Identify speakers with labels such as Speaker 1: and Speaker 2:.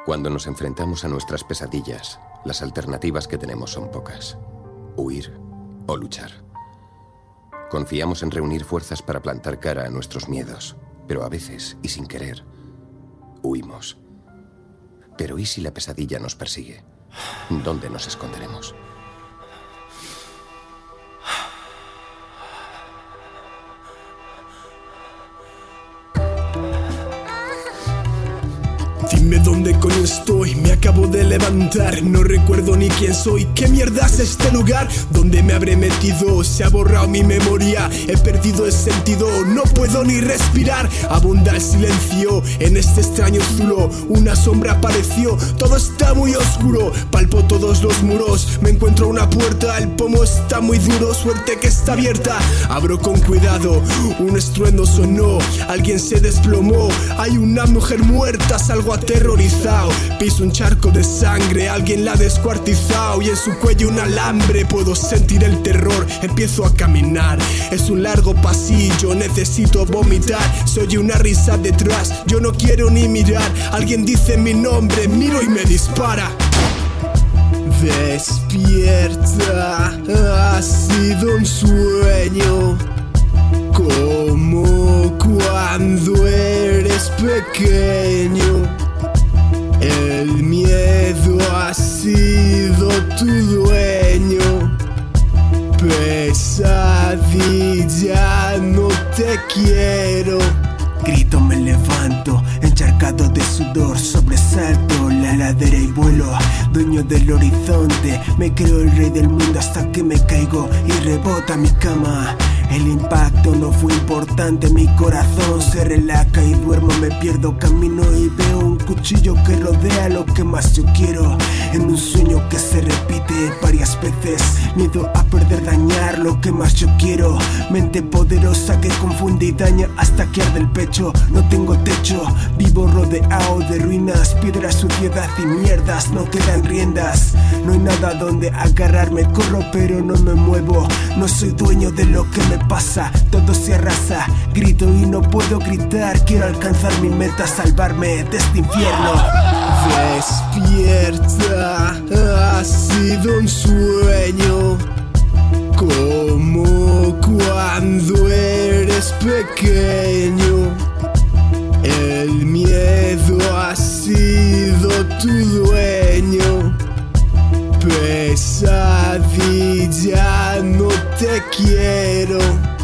Speaker 1: Cuando nos enfrentamos a nuestras pesadillas, las alternativas que tenemos son pocas. Huir o luchar. Confiamos en reunir fuerzas para plantar cara a nuestros miedos, pero a veces, y sin querer, huimos. Pero ¿y si la pesadilla nos persigue? ¿Dónde nos esconderemos?
Speaker 2: Dime dónde coño estoy, me acabo de levantar. No recuerdo ni quién soy, qué mierda es este lugar. ¿Dónde me habré metido? Se ha borrado mi memoria. He perdido el sentido, no puedo ni respirar. Abunda el silencio en este extraño zulo. Una sombra apareció, todo está muy oscuro. Palpo todos los muros, me encuentro una puerta. El pomo está muy duro, suerte que está abierta. Abro con cuidado, un estruendo sonó. Alguien se desplomó, hay una mujer muerta. Salgo aterrorizado, piso un charco de sangre, alguien la ha descuartizado y en su cuello un alambre. Puedo sentir el terror, empiezo a caminar. Es un largo pasillo, necesito vomitar. Se oye una risa detrás, yo no quiero ni mirar. Alguien dice mi nombre, miro y me dispara. Despierta, ha sido un sueño, como cuando eres pequeño. El miedo ha sido tu dueño. Pesadilla, no te quiero. Grito, me levanto, encharcado de sudor, sobresalto la ladera y vuelo. Dueño del horizonte, me creo el rey del mundo hasta que me caigo y rebota mi cama. El impacto no fue importante, mi corazón se relaja y duermo, me pierdo camino y veo un cuchillo que rodea lo que más yo quiero. En un sueño que se repite varias veces, miedo a perder, dañar lo que más yo quiero. Mente poderosa que confunde y daña hasta que arde el pecho. No tengo techo, vivo rodeado de ruinas, piedras, suciedad y mierdas, no quedan riendas. No hay nada donde agarrarme, corro pero no me muevo. No soy dueño de lo que me pasa, todo se arrasa. Grito y no puedo gritar, quiero alcanzar mi meta, salvarme de este infierno. Despierta, ha sido un sueño, como cuando eres pequeño. El miedo ha sido tu dueño. Pesadilla, no te quiero.